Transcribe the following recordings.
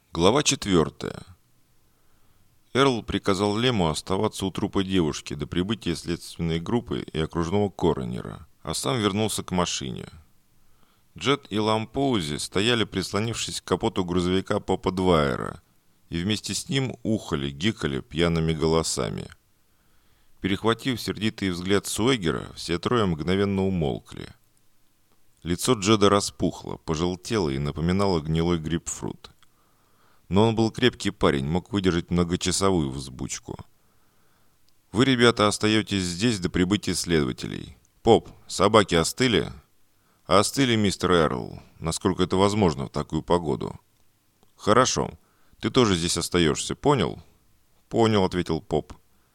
Глава 4. Эрл приказал Лему оставаться у трупа девушки до прибытия следственной группы и окружного коронера, а сам вернулся к машине. Джет и Лампоузи стояли, прислонившись к капоту грузовика Попа Двайера, и вместе с ним ухали, гикали пьяными голосами. Перехватив сердитый взгляд Суэгера, все трое мгновенно умолкли. Лицо Джеда распухло, пожелтело и напоминало гнилой грейпфрут. Но он был крепкий парень, мог выдержать многочасовую взбучку. «Вы, ребята, остаетесь здесь до прибытия следователей. Поп, собаки остыли?» «Остыли, мистер Эрл, насколько это возможно в такую погоду». «Хорошо. Ты тоже здесь остаешься, понял?» «Понял», — ответил Поп.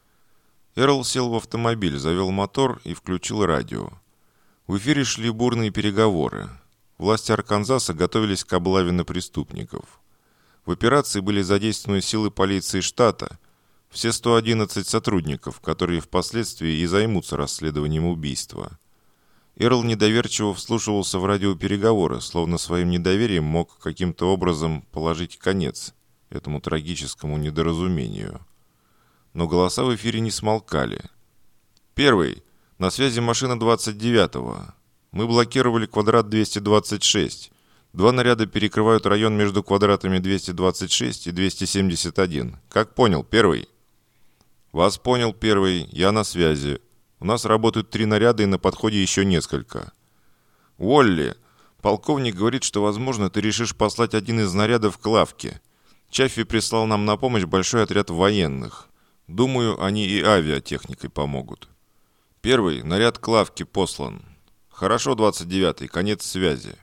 Эрл сел в автомобиль, завел мотор и включил радио. В эфире шли бурные переговоры. Власти Арканзаса готовились к облаве на преступников. В операции были задействованы силы полиции штата, все 111 сотрудников, которые впоследствии и займутся расследованием убийства. Эрл недоверчиво вслушивался в радиопереговоры, словно своим недоверием мог каким-то образом положить конец этому трагическому недоразумению. Но голоса в эфире не смолкали. «Первый. На связи машина 29-го. Мы блокировали квадрат 226. Два наряда перекрывают район между квадратами 226 и 271. Как понял, первый?» «Вас понял, первый. Я на связи. У нас работают 3 наряда и на подходе еще несколько». «Уолли, полковник говорит, что, возможно, ты решишь послать один из нарядов к лавке. Чаффи прислал нам на помощь большой отряд военных. Думаю, они и авиатехникой помогут». «Первый. Наряд к лавке послан». «Хорошо, 29-й. Конец связи».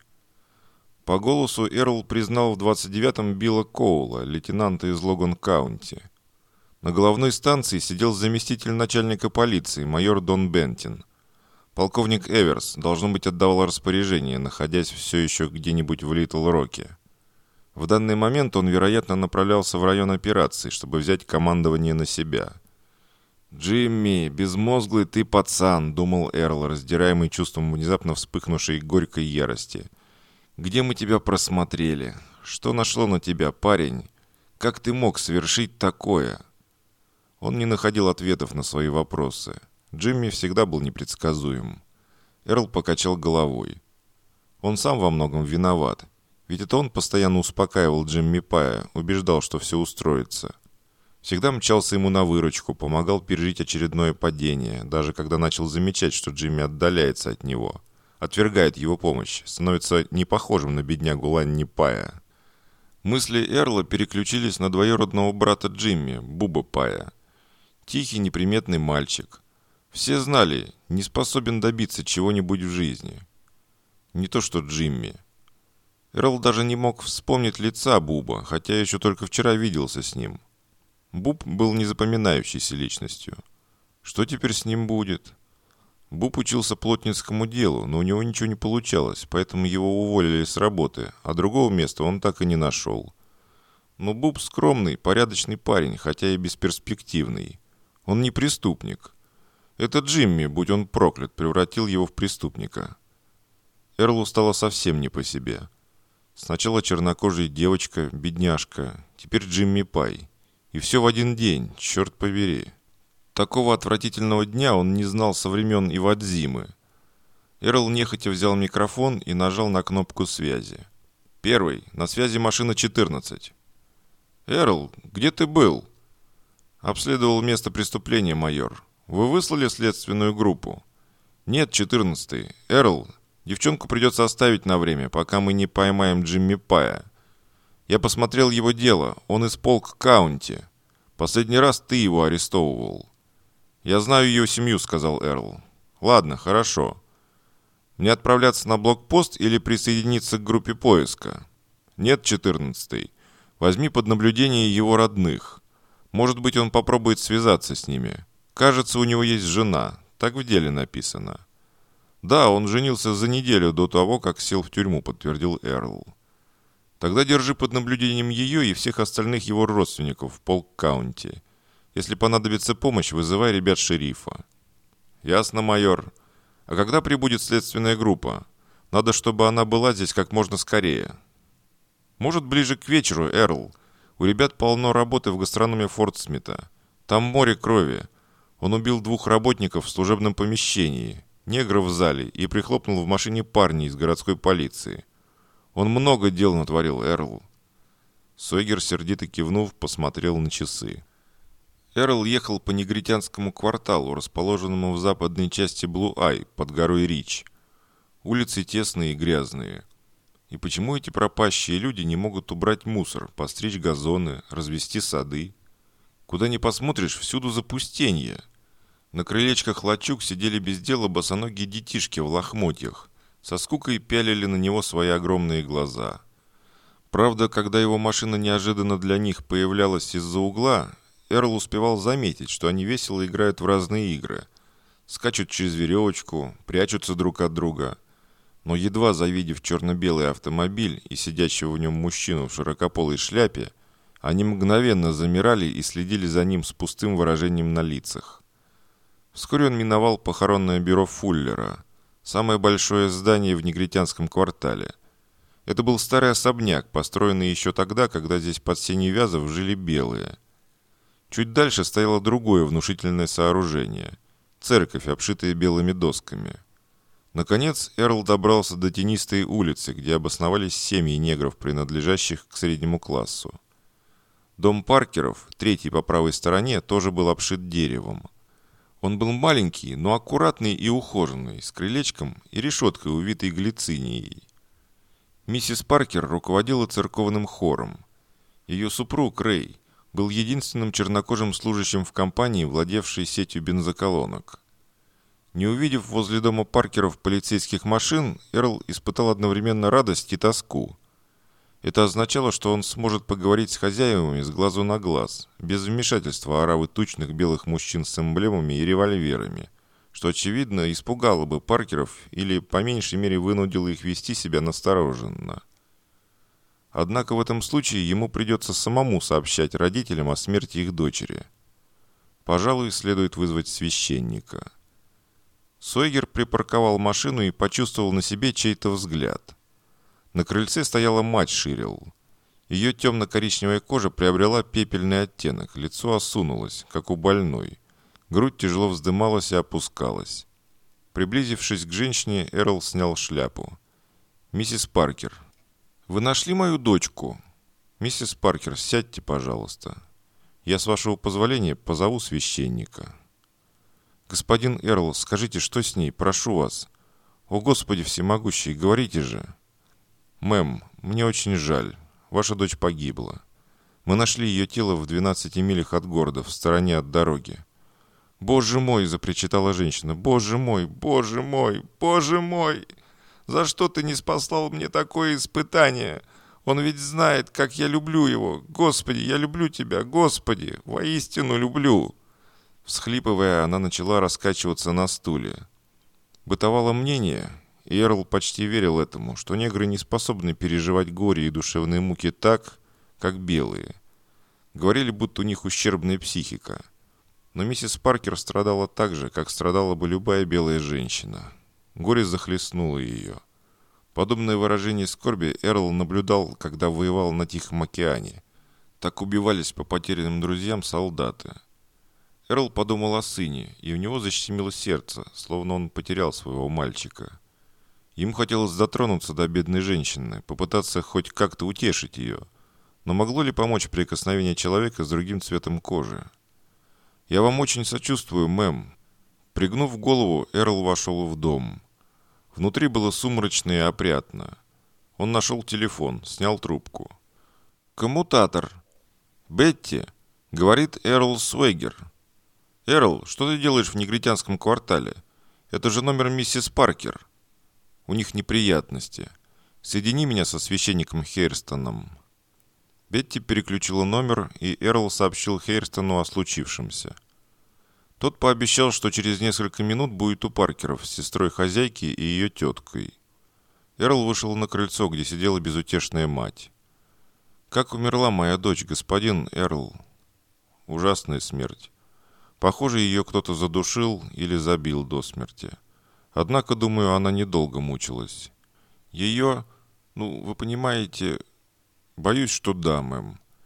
По голосу Эрл признал в 29-м Билла Коула, лейтенанта из Логан-Каунти. На головной станции сидел заместитель начальника полиции, майор Дон Бентин. Полковник Эверс, должно быть, отдавал распоряжение, находясь все еще где-нибудь в Литл-Роке. В данный момент он, вероятно, направлялся в район операции, чтобы взять командование на себя. «Джимми, безмозглый ты пацан», — думал Эрл, раздираемый чувством внезапно вспыхнувшей горькой ярости. «Где мы тебя просмотрели? Что нашло на тебя, парень? Как ты мог совершить такое?» Он не находил ответов на свои вопросы. Джимми всегда был непредсказуем. Эрл покачал головой. Он сам во многом виноват. Ведь это он постоянно успокаивал Джимми Пая, убеждал, что все устроится. Всегда мчался ему на выручку, помогал пережить очередное падение, даже когда начал замечать, что Джимми отдаляется от него. Отвергает его помощь, становится не похожим на беднягу Ланни Пая. Мысли Эрла переключились на двоюродного брата Джимми, Буба Пая. Тихий, неприметный мальчик. Все знали, не способен добиться чего-нибудь в жизни. Не то что Джимми. Эрл даже не мог вспомнить лица Буба, хотя еще только вчера виделся с ним. Буб был незапоминающейся личностью. Что теперь с ним будет? Буб учился плотницкому делу, но у него ничего не получалось, поэтому его уволили с работы, а другого места он так и не нашел. Но Буб скромный, порядочный парень, хотя и бесперспективный. Он не преступник. Это Джимми, будь он проклят, превратил его в преступника. Эрлу стало совсем не по себе. Сначала чернокожая девочка, бедняжка, теперь Джимми Пай. И все в один день, черт побери. Такого отвратительного дня он не знал со времен Ивадзимы. Эрл нехотя взял микрофон и нажал на кнопку связи. «Первый. На связи машина 14». «Эрл, где ты был?» «Обследовал место преступления, майор. Вы выслали следственную группу?» «Нет, 14-й. Эрл, девчонку придется оставить на время, пока мы не поймаем Джимми Пая. Я посмотрел его дело. Он из полк Каунти. Последний раз ты его арестовывал». «Я знаю ее семью», — сказал Эрл. «Ладно, хорошо. Мне отправляться на блокпост или присоединиться к группе поиска?» «Нет, 14-й. Возьми под наблюдение его родных. Может быть, он попробует связаться с ними. Кажется, у него есть жена. Так в деле написано». «Да, он женился за неделю до того, как сел в тюрьму», — подтвердил Эрл. «Тогда держи под наблюдением ее и всех остальных его родственников в полк Каунти. Если понадобится помощь, вызывай ребят шерифа». «Ясно, майор. А когда прибудет следственная группа? Надо, чтобы она была здесь как можно скорее». «Может, ближе к вечеру, Эрл. У ребят полно работы в гастрономе Фордсмита. Там море крови. Он убил 2 работников в служебном помещении, негра в зале и прихлопнул в машине парня из городской полиции. Он много дел натворил, Эрл». Сойгер, сердито кивнув, посмотрел на часы. Эрл ехал по негритянскому кварталу, расположенному в западной части Блу-Ай, под горой Рич. Улицы тесные и грязные. И почему эти пропащие люди не могут убрать мусор, постричь газоны, развести сады? Куда ни посмотришь, всюду запустенье. На крылечках лачуг сидели без дела босоногие детишки в лохмотьях. Со скукой пялили на него свои огромные глаза. Правда, когда его машина неожиданно для них появлялась из-за угла, Эрл успевал заметить, что они весело играют в разные игры. Скачут через веревочку, прячутся друг от друга. Но едва завидев черно-белый автомобиль и сидящего в нем мужчину в широкополой шляпе, они мгновенно замирали и следили за ним с пустым выражением на лицах. Вскоре он миновал похоронное бюро Фуллера, самое большое здание в негритянском квартале. Это был старый особняк, построенный еще тогда, когда здесь под сенью вязов жили белые. Чуть дальше стояло другое внушительное сооружение – церковь, обшитая белыми досками. Наконец Эрл добрался до тенистой улицы, где обосновались семьи негров, принадлежащих к среднему классу. Дом Паркеров, третий по правой стороне, тоже был обшит деревом. Он был маленький, но аккуратный и ухоженный, с крылечком и решеткой, увитой глицинией. Миссис Паркер руководила церковным хором. Ее супруг Рэй был единственным чернокожим служащим в компании, владевшей сетью бензоколонок. Не увидев возле дома Паркеров полицейских машин, Эрл испытал одновременно радость и тоску. Это означало, что он сможет поговорить с хозяевами с глазу на глаз, без вмешательства оравы тучных белых мужчин с эмблемами и револьверами, что, очевидно, испугало бы Паркеров или, по меньшей мере, вынудило их вести себя настороженно. Однако в этом случае ему придется самому сообщать родителям о смерти их дочери. Пожалуй, следует вызвать священника. Сойгер припарковал машину и почувствовал на себе чей-то взгляд. На крыльце стояла мать Ширилл. Ее темно-коричневая кожа приобрела пепельный оттенок, лицо осунулось, как у больной. Грудь тяжело вздымалась и опускалась. Приблизившись к женщине, Эрл снял шляпу. «Миссис Паркер, вы нашли мою дочку?» «Миссис Паркер, сядьте, пожалуйста. Я, с вашего позволения, позову священника». «Господин Эрл, скажите, что с ней? Прошу вас. О, Господи всемогущий, говорите же!» «Мэм, мне очень жаль. Ваша дочь погибла. Мы нашли ее тело в 12 милях от города, в стороне от дороги». «Боже мой!» – запричитала женщина. «Боже мой! Боже мой! Боже мой! За что ты не спаслал мне такое испытание? Он ведь знает, как я люблю его. Господи, я люблю тебя! Господи! Воистину люблю!» Всхлипывая, она начала раскачиваться на стуле. Бытовало мнение, и Эрл почти верил этому, что негры не способны переживать горе и душевные муки так, как белые. Говорили, будто у них ущербная психика. Но миссис Паркер страдала так же, как страдала бы любая белая женщина. Горе захлестнуло ее. Подобное выражение скорби Эрл наблюдал, когда воевал на Тихом океане. Так убивались по потерянным друзьям солдаты. Эрл подумал о сыне, и у него защемило сердце, словно он потерял своего мальчика. Ему хотелось дотронуться до бедной женщины, попытаться хоть как-то утешить ее. Но могло ли помочь прикосновение человека с другим цветом кожи? «Я вам очень сочувствую, мэм». Пригнув голову, Эрл вошел в дом. Внутри было сумрачно и опрятно. Он нашел телефон, снял трубку. «Коммутатор». «Бетти», — говорит Эрл Сойгер. «Эрл, что ты делаешь в негритянском квартале? Это же номер миссис Паркер. У них неприятности. Соедини меня со священником Хейрстоном». Бетти переключила номер, и Эрл сообщил Хейрстону о случившемся. Тот пообещал, что через несколько минут будет у Паркеров с сестрой хозяйки и ее теткой. Эрл вышел на крыльцо, где сидела безутешная мать. «Как умерла моя дочь, господин Эрл?» «Ужасная смерть. Похоже, ее кто-то задушил или забил до смерти. Однако, думаю, она недолго мучилась. Ее, вы понимаете, боюсь, что да, мэм.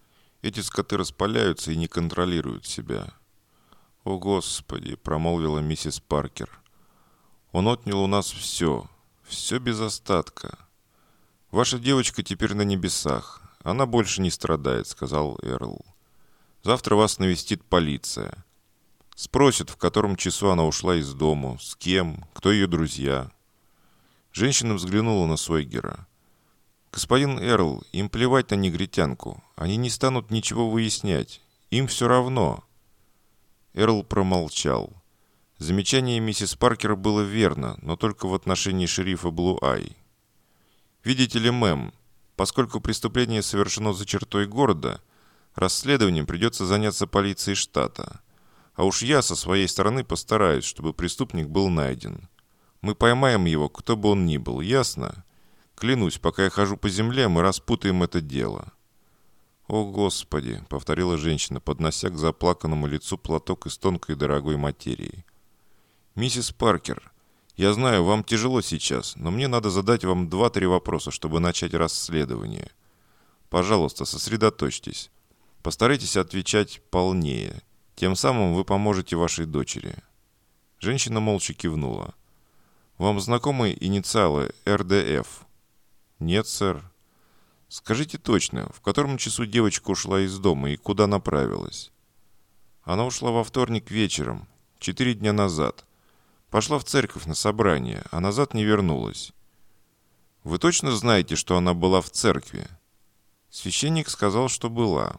Эти скоты распаляются и не контролируют себя. «О, Господи!» – промолвила миссис Паркер. «Он отнял у нас все, все без остатка. Ваша девочка теперь на небесах. Она больше не страдает», – сказал Эрл. «Завтра вас навестит полиция. Спросят, в котором часу она ушла из дому, с кем, кто ее друзья». Женщина взглянула на Сойгера. «Господин Эрл, им плевать на негритянку. Они не станут ничего выяснять. Им все равно». Эрл промолчал. Замечание миссис Паркер было верно, но только в отношении шерифа Блу-Ай. «Видите ли, мэм, поскольку преступление совершено за чертой города, расследованием придется заняться полицией штата. А уж я со своей стороны постараюсь, чтобы преступник был найден. Мы поймаем его, кто бы он ни был, ясно? Клянусь, пока я хожу по земле, мы распутаем это дело». «О, Господи!» — повторила женщина, поднося к заплаканному лицу платок из тонкой дорогой материи. «Миссис Паркер, я знаю, вам тяжело сейчас, но мне надо задать вам 2-3 вопроса, чтобы начать расследование. Пожалуйста, сосредоточьтесь. Постарайтесь отвечать полнее. Тем самым вы поможете вашей дочери». Женщина молча кивнула. «Вам знакомы инициалы РДФ?» «Нет, сэр». «Скажите точно, в котором часу девочка ушла из дома и куда направилась?» «Она ушла во вторник вечером, 4 дня назад. Пошла в церковь на собрание, а назад не вернулась». «Вы точно знаете, что она была в церкви?» «Священник сказал, что была».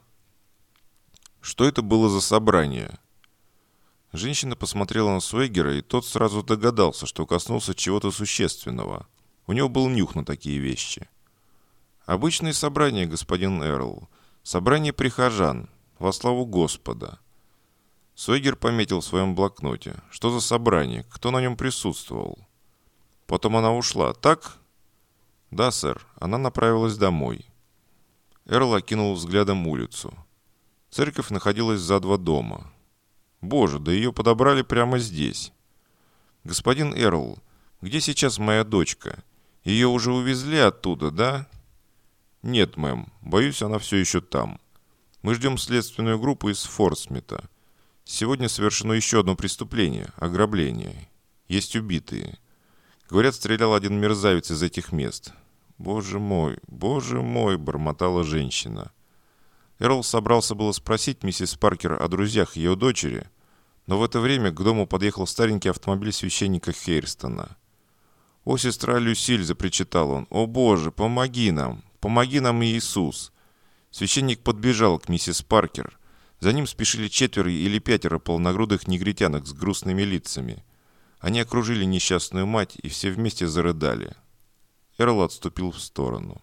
«Что это было за собрание?» Женщина посмотрела на Суэгера, и тот сразу догадался, что коснулся чего-то существенного. У него был нюх на такие вещи. «Обычное собрание, господин Эрл. Собрание прихожан. Во славу Господа». Сойгер пометил в своем блокноте. «Что за собрание? Кто на нем присутствовал?» «Потом она ушла, так?» «Да, сэр. Она направилась домой». Эрл окинул взглядом улицу. Церковь находилась за 2 дома. «Боже, да ее подобрали прямо здесь». «Господин Эрл, где сейчас моя дочка? Ее уже увезли оттуда, да?» «Нет, мэм. Боюсь, она все еще там. Мы ждем следственную группу из Форсмита. Сегодня совершено еще одно преступление – ограбление. Есть убитые. Говорят, стрелял один мерзавец из этих мест». Боже мой!» – бормотала женщина. Эрл собрался было спросить миссис Паркер о друзьях ее дочери, но в это время к дому подъехал старенький автомобиль священника Хейрстона. «О, сестра Люсиль!» – запричитал он. «О, Боже, помоги нам! Помоги нам, Иисус!» Священник подбежал к миссис Паркер. За ним спешили 4 или 5 полногрудых негритянок с грустными лицами. Они окружили несчастную мать и все вместе зарыдали. Эрл отступил в сторону.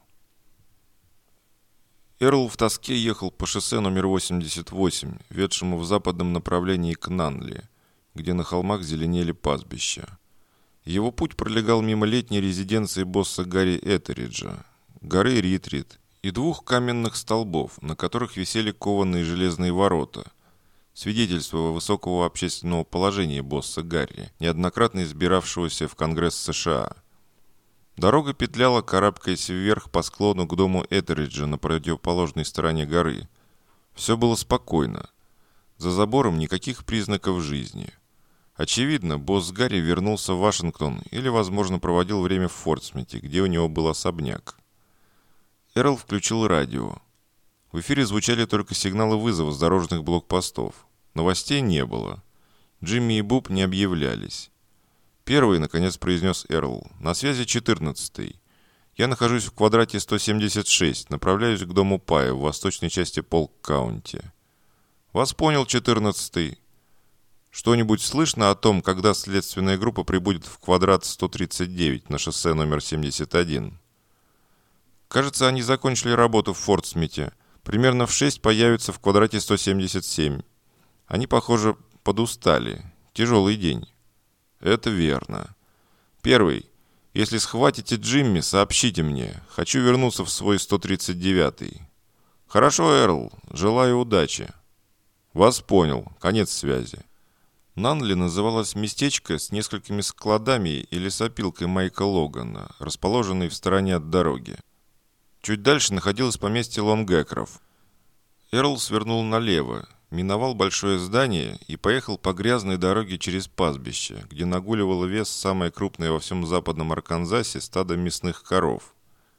Эрл в тоске ехал по шоссе номер 88, ведшему в западном направлении к Нанли, где на холмах зеленели пастбища. Его путь пролегал мимо летней резиденции босса Гарри Этериджа, горы Ритрит и 2 каменных столбов, на которых висели кованые железные ворота, свидетельство высокого общественного положения босса Гарри, неоднократно избиравшегося в Конгресс США. Дорога петляла, карабкаясь вверх по склону к дому Этериджа на противоположной стороне горы. Все было спокойно. За забором никаких признаков жизни. Очевидно, босс Гарри вернулся в Вашингтон или, возможно, проводил время в Фортсмите, где у него был особняк. Эрл включил радио. В эфире звучали только сигналы вызова с дорожных блокпостов. Новостей не было. Джимми и Буб не объявлялись. «Первый», — наконец произнес Эрл. «На связи 14-й. Я нахожусь в квадрате 176, направляюсь к дому Пая в восточной части Полк-Каунти». «Вас понял, 14-й. Что-нибудь слышно о том, когда следственная группа прибудет в квадрат 139 на шоссе номер 71?» «Кажется, они закончили работу в Фортсмите. Примерно в 6 появятся в квадрате 177. Они, похоже, подустали. Тяжелый день». «Это верно. Первый. Если схватите Джимми, сообщите мне. Хочу вернуться в свой 139-й». «Хорошо, Эрл. Желаю удачи». «Вас понял. Конец связи». Нанли называлось местечко с несколькими складами и лесопилкой Майка Логана, расположенной в стороне от дороги. Чуть дальше находилось поместье Лонгекеров. Эрл свернул налево, миновал большое здание и поехал по грязной дороге через пастбище, где нагуливало вес самое крупное во всем западном Арканзасе стадо мясных коров.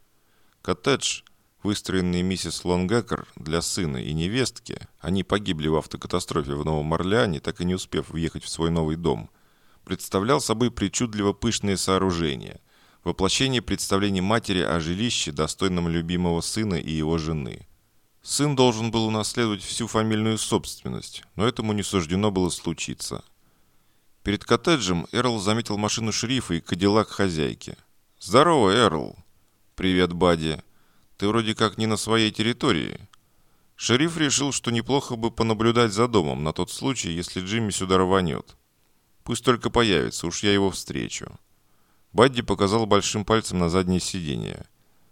Коттедж, выстроенный миссис Лонгекер для сына и невестки, они погибли в автокатастрофе в Новом Орлеане, так и не успев въехать в свой новый дом, представлял собой причудливо пышные сооружения, воплощение представлений матери о жилище, достойном любимого сына и его жены. Сын должен был унаследовать всю фамильную собственность, но этому не суждено было случиться. Перед коттеджем Эрл заметил машину шерифа и кадиллак хозяйки. «Здорово, Эрл!» «Привет, Бадди. Ты вроде как не на своей территории». Шериф решил, что неплохо бы понаблюдать за домом на тот случай, если Джимми сюда рванет. «Пусть только появится, уж я его встречу». Бадди показал большим пальцем на заднее сиденье.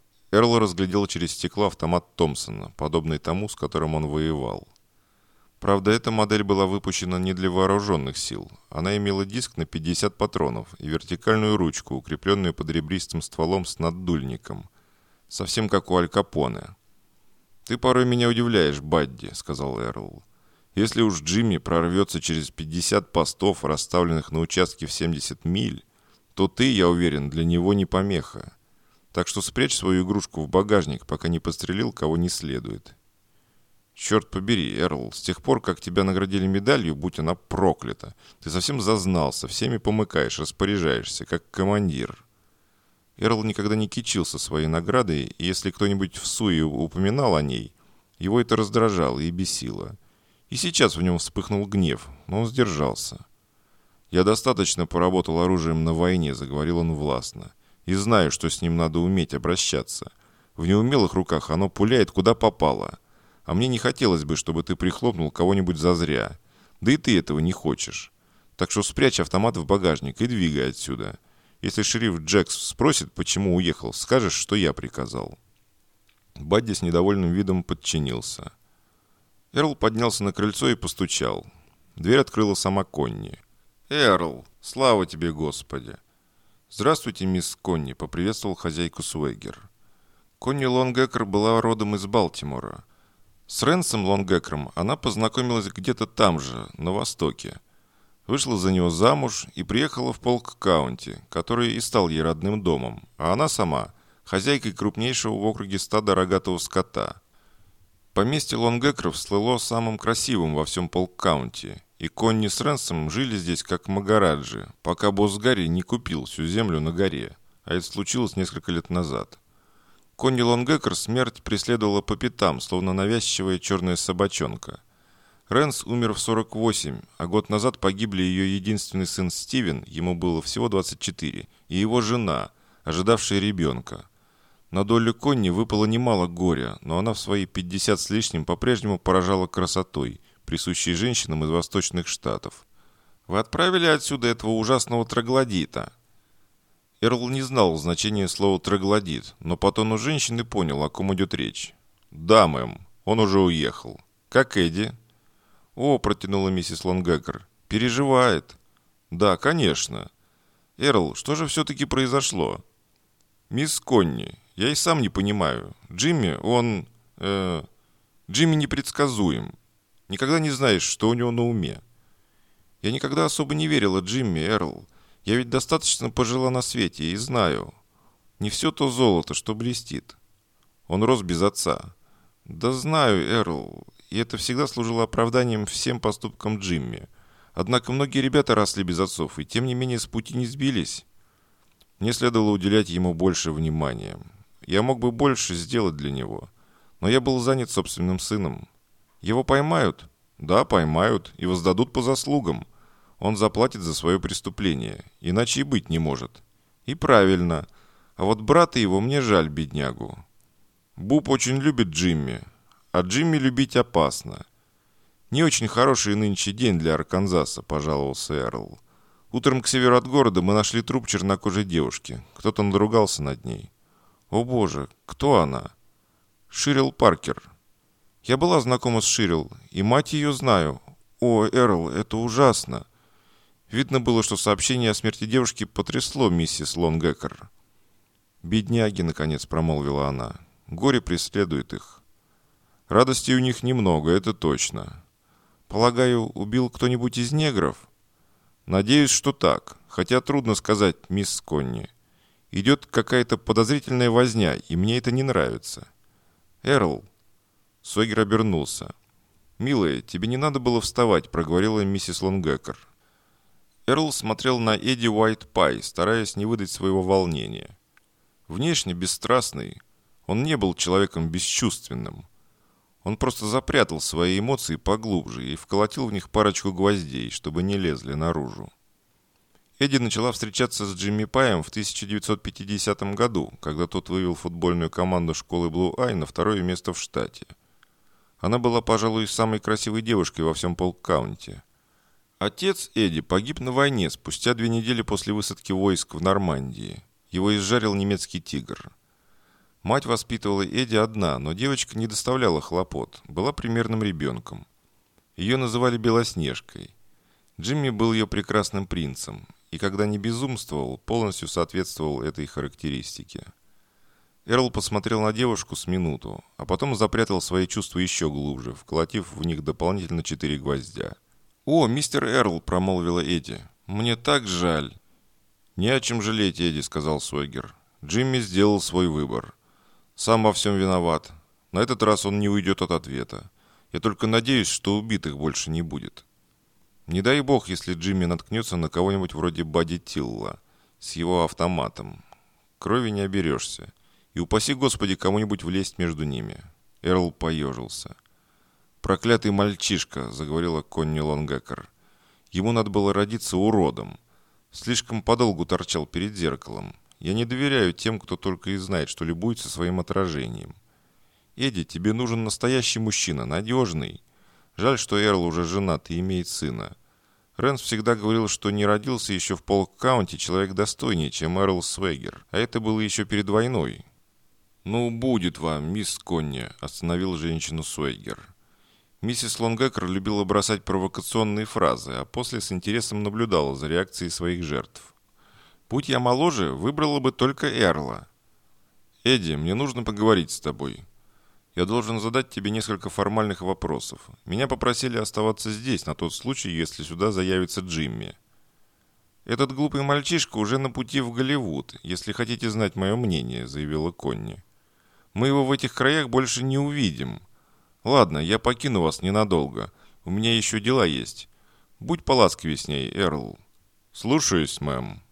Эрл разглядел через стекло автомат Томпсона, подобный тому, с которым он воевал. Правда, эта модель была выпущена не для вооруженных сил. Она имела диск на 50 патронов и вертикальную ручку, укрепленную под ребристым стволом с наддульником. Совсем как у Аль Капоне. «Ты порой меня удивляешь, Бадди», — сказал Эрл. «Если уж Джимми прорвется через 50 постов, расставленных на участке в 70 миль, то ты, я уверен, для него не помеха. Так что спрячь свою игрушку в багажник, пока не подстрелил кого не следует». «Черт побери, Эрл, с тех пор, как тебя наградили медалью, будь она проклята, ты совсем зазнался, всеми помыкаешь, распоряжаешься, как командир». Эрл никогда не кичился своей наградой, и если кто-нибудь в суе упоминал о ней, его это раздражало и бесило. И сейчас в нем вспыхнул гнев, но он сдержался. «Я достаточно поработал оружием на войне», — заговорил он властно. «И знаю, что с ним надо уметь обращаться. В неумелых руках оно пуляет куда попало. А мне не хотелось бы, чтобы ты прихлопнул кого-нибудь зазря. Да и ты этого не хочешь. Так что спрячь автомат в багажник и двигай отсюда. Если шериф Джекс спросит, почему уехал, скажешь, что я приказал». Бадди с недовольным видом подчинился. Эрл поднялся на крыльцо и постучал. Дверь открыла сама Конни. «Эрл, слава тебе, Господи!» «Здравствуйте, мисс Конни», — поприветствовал хозяйку Суэгер. Конни Лонгекер была родом из Балтимора. С Рэнсом Лонгекером она познакомилась где-то там же, на востоке. Вышла за него замуж и приехала в Полк-Каунти, который и стал ей родным домом, а она сама – хозяйкой крупнейшего в округе стада рогатого скота. Поместье Лонгекеров слыло самым красивым во всем Полк-Каунти, и Конни с Рэнсом жили здесь как магараджи, пока босс Гарри не купил всю землю на горе, а это случилось несколько лет назад. Конни Лонгекер смерть преследовала по пятам, словно навязчивая черная собачонка. Рэнс умер в 48, а год назад погибли ее единственный сын Стивен, ему было всего 24, и его жена, ожидавшая ребенка. На долю Конни выпало немало горя, но она в свои 50 с лишним по-прежнему поражала красотой, присущей женщинам из восточных штатов. «Вы отправили отсюда этого ужасного троглодита?» Эрл не знал значения слова «троглодит», но по тону женщины понял, о ком идет речь. «Да, мэм, он уже уехал. Как Эдди?» «О», — протянула миссис Лонгекер, — «переживает». «Да, конечно». «Эрл, что же все-таки произошло?» «Мисс Конни, я и сам не понимаю. Джимми, он... Джимми непредсказуем. Никогда не знаешь, что у него на уме». «Я никогда особо не верила Джимми, Эрл. Я ведь достаточно пожила на свете и знаю. Не все то золото, что блестит. Он рос без отца». «Да знаю, Эрл. И это всегда служило оправданием всем поступкам Джимми. Однако многие ребята росли без отцов, и тем не менее с пути не сбились. Мне следовало уделять ему больше внимания. Я мог бы больше сделать для него, но я был занят собственным сыном. Его поймают? Да, поймают, и воздадут по заслугам. Он заплатит за свое преступление, иначе и быть не может. И правильно. А вот брата его мне жаль, беднягу. Буб очень любит Джимми, а Джимми любить опасно. Не очень хороший нынче день для Арканзаса, пожаловался Эрл. Утром к северу от города мы нашли труп чернокожей девушки. Кто-то надругался над ней. О боже, кто она? Ширил Паркер. Я была знакома с Ширил, и мать ее знаю. О, Эрл, это ужасно. Видно было, что сообщение о смерти девушки потрясло миссис Лонгекер. «Бедняги», — наконец промолвила она. «Горе преследует их». Радости у них немного, это точно. Полагаю, убил кто-нибудь из негров? Надеюсь, что так, хотя трудно сказать, мисс Конни. Идет какая-то подозрительная возня, и мне это не нравится. Эрл. Сойгер обернулся. «Милая, тебе не надо было вставать», — проговорила миссис Лонгекер. Эрл смотрел на Эдди Уайт-Пай, стараясь не выдать своего волнения. Внешне бесстрастный, он не был человеком бесчувственным. Он просто запрятал свои эмоции поглубже и вколотил в них парочку гвоздей, чтобы не лезли наружу. Эдди начала встречаться с Джимми Пайем в 1950 году, когда тот вывел футбольную команду школы Блу Ай на второе место в штате. Она была, пожалуй, самой красивой девушкой во всем Полк-Каунти. Отец Эдди погиб на войне спустя 2 недели после высадки войск в Нормандии. Его изжарил немецкий «Тигр». Мать воспитывала Эдди одна, но девочка не доставляла хлопот, была примерным ребенком. Ее называли Белоснежкой. Джимми был ее прекрасным принцем, и когда не безумствовал, полностью соответствовал этой характеристике. Эрл посмотрел на девушку с минуту, а потом запрятал свои чувства еще глубже, вколотив в них дополнительно 4 гвоздя. «О, мистер Эрл», — промолвила Эдди, — «мне так жаль». «Не о чем жалеть, Эдди», — сказал Сойгер. «Джимми сделал свой выбор. Сам во всем виноват. На этот раз он не уйдет от ответа. Я только надеюсь, что убитых больше не будет. Не дай бог, если Джимми наткнется на кого-нибудь вроде Бадди Тилла с его автоматом. Крови не оберешься. И упаси Господи кому-нибудь влезть между ними». Эрл поежился. «Проклятый мальчишка», — заговорила Конни Лонгекер. «Ему надо было родиться уродом. Слишком подолгу торчал перед зеркалом. Я не доверяю тем, кто только и знает, что любуется своим отражением. Эдди, тебе нужен настоящий мужчина, надежный. Жаль, что Эрл уже женат и имеет сына. Рэнс всегда говорил, что не родился еще в Полк-Каунти человек достойнее, чем Эрл Свегер. А это было еще перед войной». «Ну, будет вам, мисс Конни», — остановил женщину Свегер. Миссис Лонгекер любила бросать провокационные фразы, а после с интересом наблюдала за реакцией своих жертв. «Будь я моложе, выбрала бы только Эрла. Эдди, мне нужно поговорить с тобой. Я должен задать тебе несколько формальных вопросов. Меня попросили оставаться здесь на тот случай, если сюда заявится Джимми. Этот глупый мальчишка уже на пути в Голливуд, если хотите знать мое мнение», — заявила Конни. «Мы его в этих краях больше не увидим. Ладно, я покину вас ненадолго. У меня еще дела есть. Будь поласковее с ней, Эрл». «Слушаюсь, мэм».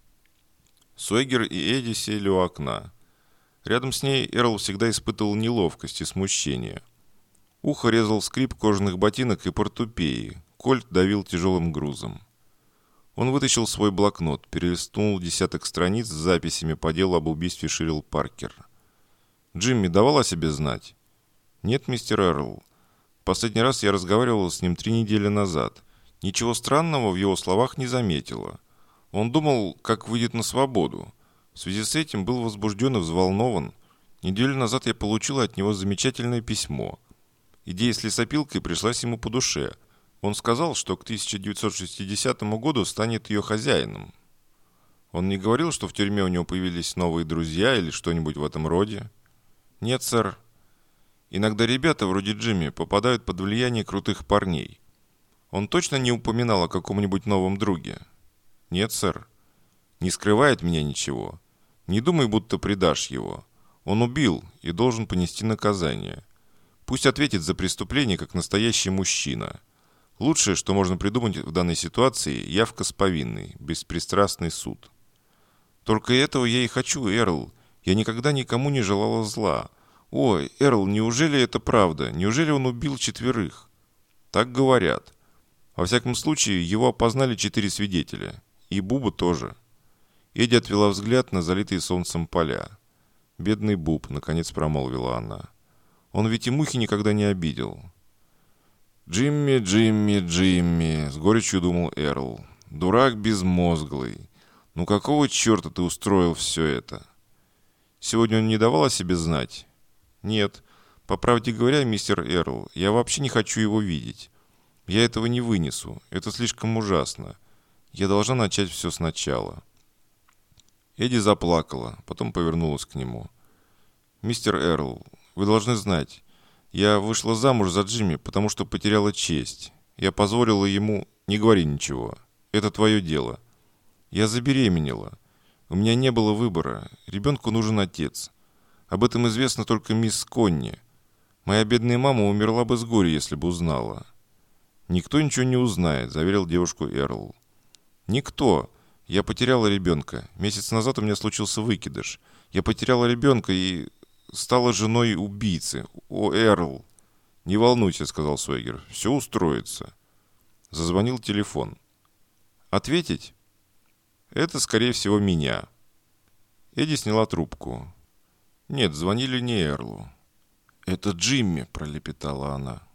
Сойгер и Эдди сели у окна. Рядом с ней Эрл всегда испытывал неловкость и смущение. Ухо резал скрип кожаных ботинок и портупеи. Кольт давил тяжелым грузом. Он вытащил свой блокнот, перелистнул десяток страниц с записями по делу об убийстве Ширил Паркер. «Джимми давал о себе знать?» «Нет, мистер Эрл. Последний раз я разговаривал с ним 3 недели назад. Ничего странного в его словах не заметила. Он думал, как выйдет на свободу. В связи с этим был возбужден и взволнован. Неделю назад я получила от него замечательное письмо. Идея с лесопилкой пришлась ему по душе. Он сказал, что к 1960 году станет ее хозяином. Он не говорил, что в тюрьме у него появились новые друзья или что-нибудь в этом роде?» «Нет, сэр. Иногда ребята вроде Джимми попадают под влияние крутых парней. Он точно не упоминал о каком-нибудь новом друге?» «Нет, сэр. Не скрывает меня ничего. Не думай, будто предашь его. Он убил и должен понести наказание. Пусть ответит за преступление, как настоящий мужчина. Лучшее, что можно придумать в данной ситуации, явка с повинной, беспристрастный суд». «Только этого я и хочу, Эрл. Я никогда никому не желала зла. Ой, Эрл, неужели это правда? Неужели он убил 4? «Так говорят. Во всяком случае, его опознали 4 свидетеля. И Буба тоже». Эдди отвела взгляд на залитые солнцем поля. «Бедный Буб», — наконец промолвила она. «Он ведь и мухи никогда не обидел». «Джимми, Джимми, Джимми», — с горечью думал Эрл. «Дурак безмозглый. Ну какого черта ты устроил все это?» «Сегодня он не давал о себе знать?» «Нет. По правде говоря, мистер Эрл, я вообще не хочу его видеть. Я этого не вынесу. Это слишком ужасно. Я должна начать все сначала». Эдди заплакала, потом повернулась к нему. «Мистер Эрл, вы должны знать, Я вышла замуж за Джимми, потому что потеряла честь. Я позволила ему... Не говори ничего. Это твое дело. Я забеременела. У меня не было выбора. Ребенку нужен отец. Об этом известно только мисс Конни. Моя бедная мама умерла бы с горя, если бы узнала. «Никто ничего не узнает», — заверил девушку Эрл. «Никто. Я потеряла ребенка. Месяц назад у меня случился выкидыш. Я потеряла ребенка и стала женой убийцы. О, Эрл!» «Не волнуйся», — сказал Сойгер. «Все устроится». Зазвонил телефон. «Ответить?» «Это, скорее всего, меня». Эдди сняла трубку. «Нет, звонили не Эрлу». «Это Джимми», — пролепетала она.